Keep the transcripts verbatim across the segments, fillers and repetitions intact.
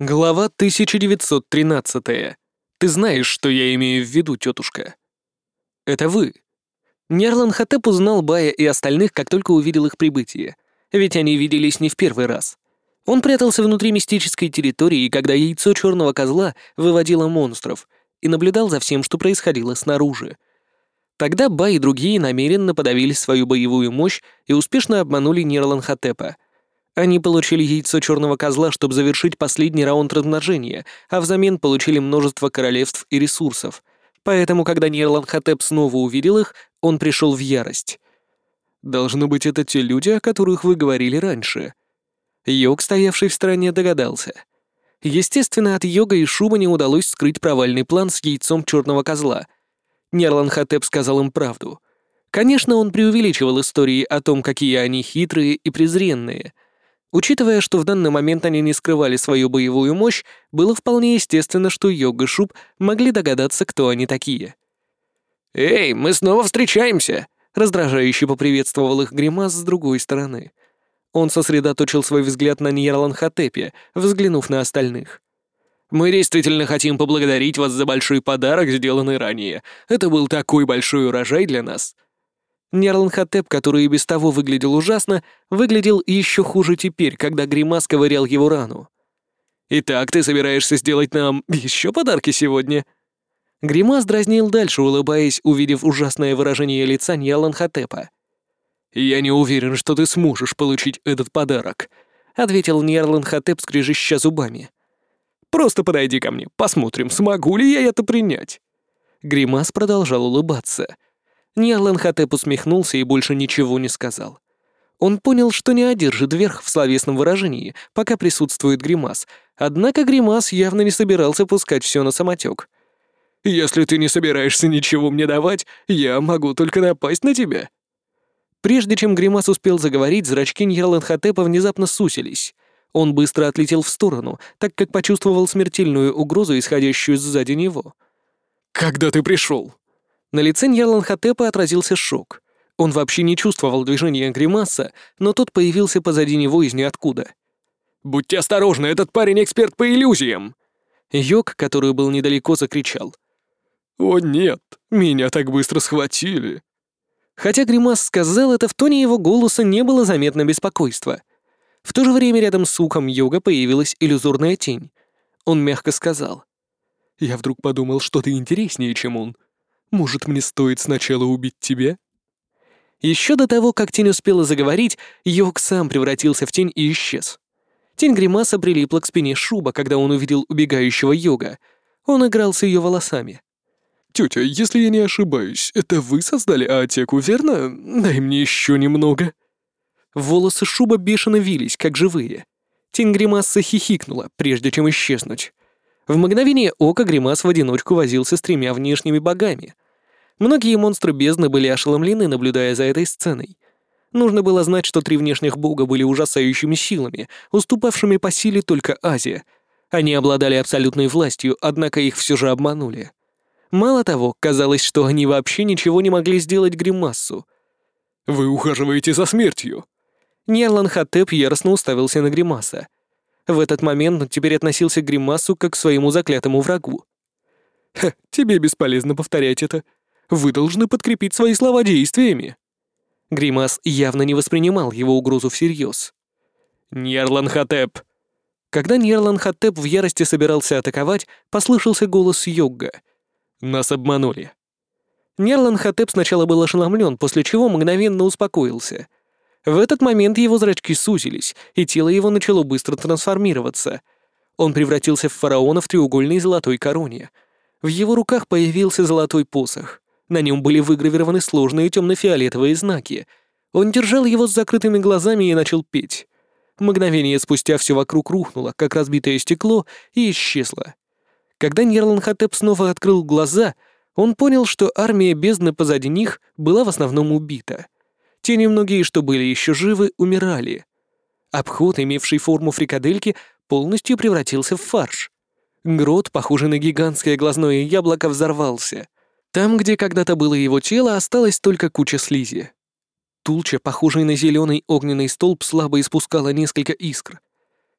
Глава тысяча девятьсот тринадцатая. Ты знаешь, что я имею в виду, тетушка. Это вы. Нерланхотеп узнал Бая и остальных, как только увидел их прибытие. Ведь они виделись не в первый раз. Он прятался внутри мистической территории, когда яйцо черного козла выводило монстров, и наблюдал за всем, что происходило снаружи. Тогда Бай и другие намеренно подавили свою боевую мощь и успешно обманули Нерланхотепа. Они получили яйцо черного козла, чтобы завершить последний раунд размножения, а взамен получили множество королевств и ресурсов. Поэтому, когда Нерланхотеп снова увидел их, он пришел в ярость. «Должно быть, это те люди, о которых вы говорили раньше». Йог, стоявший в стороне, догадался. Естественно, от Йога и Шуба не удалось скрыть провальный план с яйцом черного козла. Нерланхотеп сказал им правду. Конечно, он преувеличивал истории о том, какие они хитрые и презренные. Учитывая, что в данный момент они не скрывали свою боевую мощь, было вполне естественно, что Йог и Шуб могли догадаться, кто они такие. «Эй, мы снова встречаемся!» — раздражающе поприветствовал их Гримас с другой стороны. Он сосредоточил свой взгляд на Нерланхотепе, взглянув на остальных. «Мы действительно хотим поблагодарить вас за большой подарок, сделанный ранее. Это был такой большой урожай для нас». Нерланхотеп, который и без того выглядел ужасно, выглядел еще хуже теперь, когда Гримас ковырял его рану. «Итак, ты собираешься сделать нам еще подарки сегодня?» Гримас дразнил дальше, улыбаясь, увидев ужасное выражение лица Нерланхотепа. «Я не уверен, что ты сможешь получить этот подарок», — ответил Нерланхотеп, скрежеща зубами. «Просто подойди ко мне, посмотрим, смогу ли я это принять». Гримас продолжал улыбаться. Нерланхотеп усмехнулся и больше ничего не сказал. Он понял, что не одержит верх в словесном выражении, пока присутствует Гримас, однако Гримас явно не собирался пускать все на самотек. «Если ты не собираешься ничего мне давать, я могу только напасть на тебя». Прежде чем Гримас успел заговорить, зрачки Нерланхотепа внезапно сусились. Он быстро отлетел в сторону, так как почувствовал смертельную угрозу, исходящую сзади него. «Когда ты пришел?» На лице Нерланхотепа отразился шок. Он вообще не чувствовал движения Гримаса, но тот появился позади него из ниоткуда. «Будьте осторожны, этот парень эксперт по иллюзиям!» Йог, который был недалеко, закричал. «О нет, меня так быстро схватили!» Хотя Гримас сказал это, в тоне его голоса не было заметно беспокойства. В то же время рядом с ухом Йога появилась иллюзорная тень. Он мягко сказал. «Я вдруг подумал, что ты интереснее, чем он. Может, мне стоит сначала убить тебя?» Еще до того, как тень успела заговорить, Йог сам превратился в тень и исчез. Тень Гримаса прилипла к спине Шуба, когда он увидел убегающего Йога. Он играл с ее волосами. «Тетя, если я не ошибаюсь, это вы создали Аатеку, верно? Дай мне еще немного». Волосы Шуба бешено вились, как живые. Тень Гримаса хихикнула, прежде чем исчезнуть. В мгновение ока Гримас в одиночку возился с тремя внешними богами. Многие монстры бездны были ошеломлены, наблюдая за этой сценой. Нужно было знать, что три внешних бога были ужасающими силами, уступавшими по силе только Азе. Они обладали абсолютной властью, однако их все же обманули. Мало того, казалось, что они вообще ничего не могли сделать Гримасу. «Вы ухаживаете за смертью!» Нерланхотеп яростно уставился на Гримаса. В этот момент он теперь относился к Гримасу как к своему заклятому врагу. «Ха, тебе бесполезно повторять это. Вы должны подкрепить свои слова действиями». Гримас явно не воспринимал его угрозу всерьез. «Нерланхотеп!» Когда Нерланхотеп в ярости собирался атаковать, послышался голос Йогга. «Нас обманули». Нерланхотеп сначала был ошеломлен, после чего мгновенно успокоился. В этот момент его зрачки сузились, и тело его начало быстро трансформироваться. Он превратился в фараона в треугольной золотой короне. В его руках появился золотой посох. На нем были выгравированы сложные темно-фиолетовые знаки. Он держал его с закрытыми глазами и начал петь. Мгновение спустя все вокруг рухнуло, как разбитое стекло, и исчезло. Когда Нерланхотеп снова открыл глаза, он понял, что армия бездны позади них была в основном убита. Те немногие, что были еще живы, умирали. Обход, имевший форму фрикадельки, полностью превратился в фарш. Грот, похожий на гигантское глазное яблоко, взорвался. Там, где когда-то было его тело, осталась только куча слизи. Тулча, похожая на зеленый огненный столб, слабо испускала несколько искр.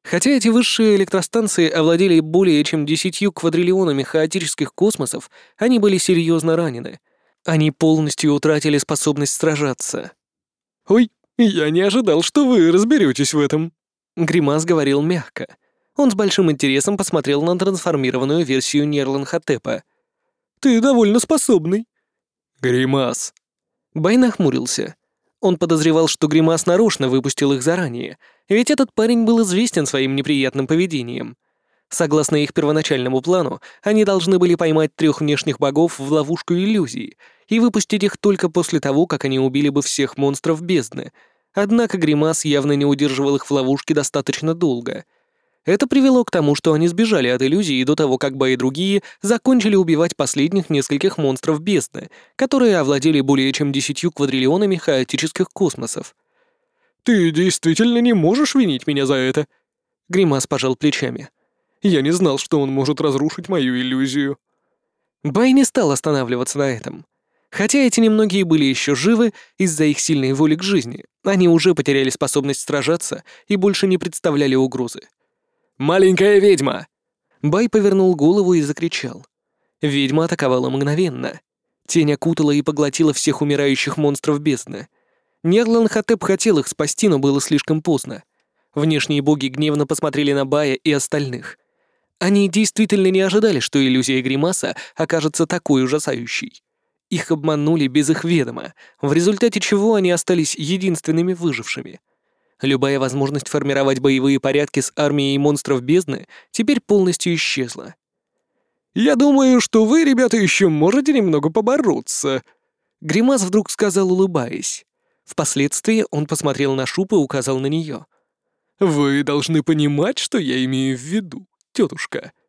Хотя эти высшие электростанции овладели более чем десятью квадриллионами хаотических космосов, они были серьезно ранены. Они полностью утратили способность сражаться. «Ой, я не ожидал, что вы разберетесь в этом», — Гримас говорил мягко. Он с большим интересом посмотрел на трансформированную версию Нерланхотепа. «Ты довольно способный». «Гримас». Бай нахмурился. Он подозревал, что Гримас нарочно выпустил их заранее, ведь этот парень был известен своим неприятным поведением. Согласно их первоначальному плану, они должны были поймать трех внешних богов в ловушку иллюзии и выпустить их только после того, как они убили бы всех монстров бездны. Однако Гримас явно не удерживал их в ловушке достаточно долго. Это привело к тому, что они сбежали от иллюзии до того, как Бай и другие закончили убивать последних нескольких монстров бездны, которые овладели более чем десятью квадриллионами хаотических космосов. «Ты действительно не можешь винить меня за это?» Гримас пожал плечами. «Я не знал, что он может разрушить мою иллюзию». Бай не стал останавливаться на этом. Хотя эти немногие были еще живы из-за их сильной воли к жизни, они уже потеряли способность сражаться и больше не представляли угрозы. «Маленькая ведьма!» Бай повернул голову и закричал. Ведьма атаковала мгновенно. Тень окутала и поглотила всех умирающих монстров бездны. Нерланхотеп хотел их спасти, но было слишком поздно. Внешние боги гневно посмотрели на Бая и остальных. Они действительно не ожидали, что иллюзия Гримаса окажется такой ужасающей. Их обманули без их ведома, в результате чего они остались единственными выжившими. Любая возможность формировать боевые порядки с армией монстров бездны теперь полностью исчезла. «Я думаю, что вы, ребята, еще можете немного побороться», — Гримас вдруг сказал, улыбаясь. Впоследствии он посмотрел на Шуп и указал на нее. «Вы должны понимать, что я имею в виду, тетушка.